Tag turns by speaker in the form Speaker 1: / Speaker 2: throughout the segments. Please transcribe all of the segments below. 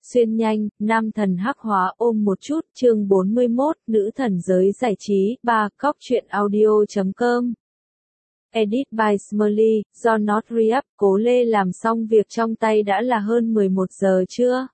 Speaker 1: Xuyên nhanh, nam thần hắc hóa ôm một chút, chương 41, nữ thần giới giải trí, 3, cóc truyện audio.com. Edit by Smiley, do Not Re-up, Cố Lê làm xong việc trong tay đã là hơn 11 giờ trưa.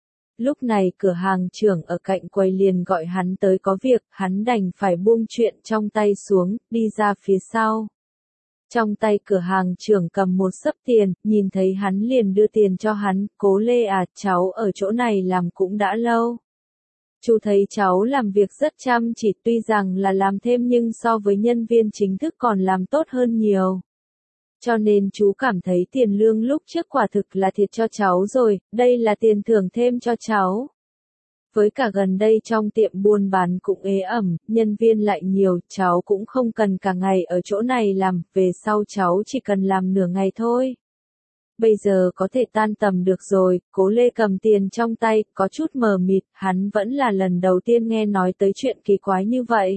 Speaker 1: Lúc này cửa hàng trưởng ở cạnh quầy liền gọi hắn tới có việc, hắn đành phải buông chuyện trong tay xuống, đi ra phía sau. Trong tay cửa hàng trưởng cầm một xấp tiền, nhìn thấy hắn liền đưa tiền cho hắn, Cố Lê à, cháu ở chỗ này làm cũng đã lâu. Chú thấy cháu làm việc rất chăm chỉ, tuy rằng là làm thêm nhưng so với nhân viên chính thức còn làm tốt hơn nhiều. Cho nên chú cảm thấy tiền lương lúc trước quả thực là thiệt cho cháu rồi, đây là tiền thưởng thêm cho cháu. Với cả gần đây trong tiệm buôn bán cũng ế ẩm, nhân viên lại nhiều, cháu cũng không cần cả ngày ở chỗ này làm, về sau cháu chỉ cần làm nửa ngày thôi. Bây giờ có thể tan tầm được rồi, Cố Lê cầm tiền trong tay, có chút mờ mịt, hắn vẫn là lần đầu tiên nghe nói tới chuyện kỳ quái như vậy.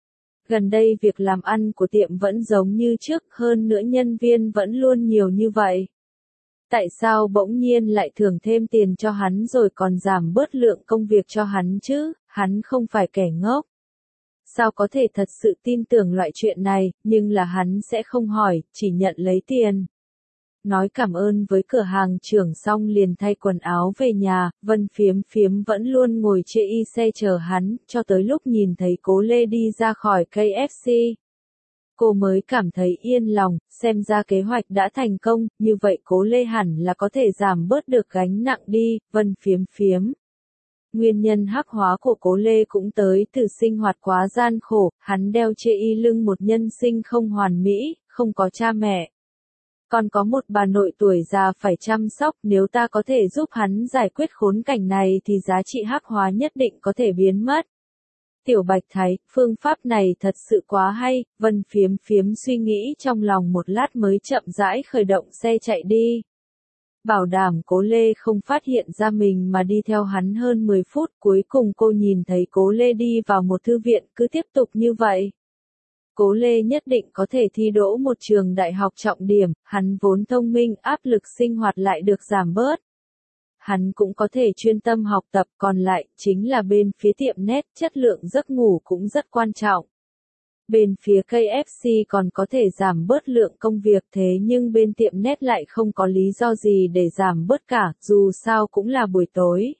Speaker 1: Gần đây việc làm ăn của tiệm vẫn giống như trước, hơn nữa nhân viên vẫn luôn nhiều như vậy. Tại sao bỗng nhiên lại thưởng thêm tiền cho hắn rồi còn giảm bớt lượng công việc cho hắn chứ, hắn không phải kẻ ngốc. Sao có thể thật sự tin tưởng loại chuyện này, nhưng là hắn sẽ không hỏi, chỉ nhận lấy tiền. Nói cảm ơn với cửa hàng trưởng xong liền thay quần áo về nhà, Vân Phiếm Phiếm vẫn luôn ngồi trên xe chờ hắn, cho tới lúc nhìn thấy Cố Lê đi ra khỏi KFC. Cô mới cảm thấy yên lòng, xem ra kế hoạch đã thành công, như vậy Cố Lê hẳn là có thể giảm bớt được gánh nặng đi, Vân Phiếm Phiếm. Nguyên nhân hắc hóa của Cố Lê cũng tới từ sinh hoạt quá gian khổ, hắn đeo trên lưng một nhân sinh không hoàn mỹ, không có cha mẹ. Còn có một bà nội tuổi già phải chăm sóc, nếu ta có thể giúp hắn giải quyết khốn cảnh này thì giá trị hắc hóa nhất định có thể biến mất. Tiểu Bạch thấy, phương pháp này thật sự quá hay, Vân Phiếm Phiếm suy nghĩ trong lòng một lát mới chậm rãi khởi động xe chạy đi. Bảo đảm Cố Lê không phát hiện ra mình mà đi theo hắn hơn 10 phút, cuối cùng cô nhìn thấy Cố Lê đi vào một thư viện, cứ tiếp tục như vậy. Cố Lê nhất định có thể thi đỗ một trường đại học trọng điểm, hắn vốn thông minh, áp lực sinh hoạt lại được giảm bớt. Hắn cũng có thể chuyên tâm học tập, còn lại, chính là bên phía tiệm net, chất lượng giấc ngủ cũng rất quan trọng. Bên phía KFC còn có thể giảm bớt lượng công việc thế nhưng bên tiệm net lại không có lý do gì để giảm bớt cả, dù sao cũng là buổi tối.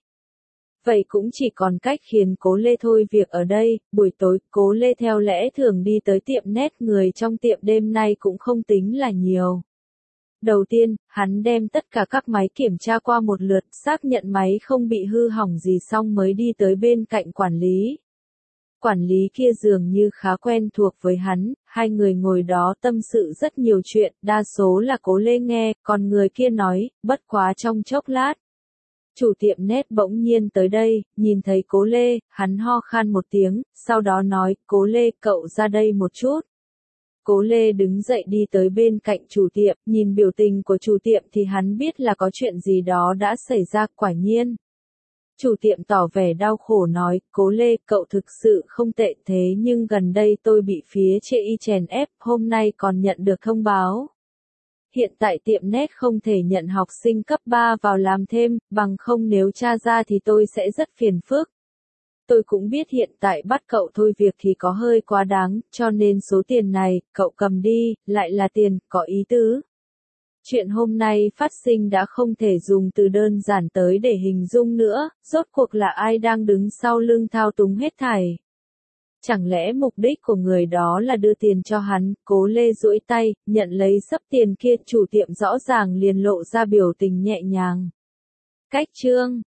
Speaker 1: Vậy cũng chỉ còn cách khiến Cố Lê thôi việc ở đây, buổi tối, Cố Lê theo lẽ thường đi tới tiệm net, người trong tiệm đêm nay cũng không tính là nhiều. Đầu tiên, hắn đem tất cả các máy kiểm tra qua một lượt, xác nhận máy không bị hư hỏng gì xong mới đi tới bên cạnh quản lý. Quản lý kia dường như khá quen thuộc với hắn, hai người ngồi đó tâm sự rất nhiều chuyện, đa số là Cố Lê nghe, còn người kia nói, bất quá trong chốc lát. Chủ tiệm net bỗng nhiên tới đây, nhìn thấy Cố Lê, hắn ho khan một tiếng, sau đó nói, Cố Lê, cậu ra đây một chút. Cố Lê đứng dậy đi tới bên cạnh chủ tiệm, nhìn biểu tình của chủ tiệm thì hắn biết là có chuyện gì đó đã xảy ra, quả nhiên. Chủ tiệm tỏ vẻ đau khổ nói, Cố Lê, cậu thực sự không tệ thế nhưng gần đây tôi bị phía chị chèn ép, hôm nay còn nhận được thông báo. Hiện tại tiệm net không thể nhận học sinh cấp 3 vào làm thêm, bằng không nếu tra ra thì tôi sẽ rất phiền phức. Tôi cũng biết hiện tại bắt cậu thôi việc thì có hơi quá đáng, cho nên số tiền này, cậu cầm đi, lại là tiền, có ý tứ. Chuyện hôm nay phát sinh đã không thể dùng từ đơn giản tới để hình dung nữa, rốt cuộc là ai đang đứng sau lưng thao túng hết thảy. Chẳng lẽ mục đích của người đó là đưa tiền cho hắn, Cố Lê duỗi tay, nhận lấy xấp tiền kia, chủ tiệm rõ ràng liền lộ ra biểu tình nhẹ nhàng. Cách chương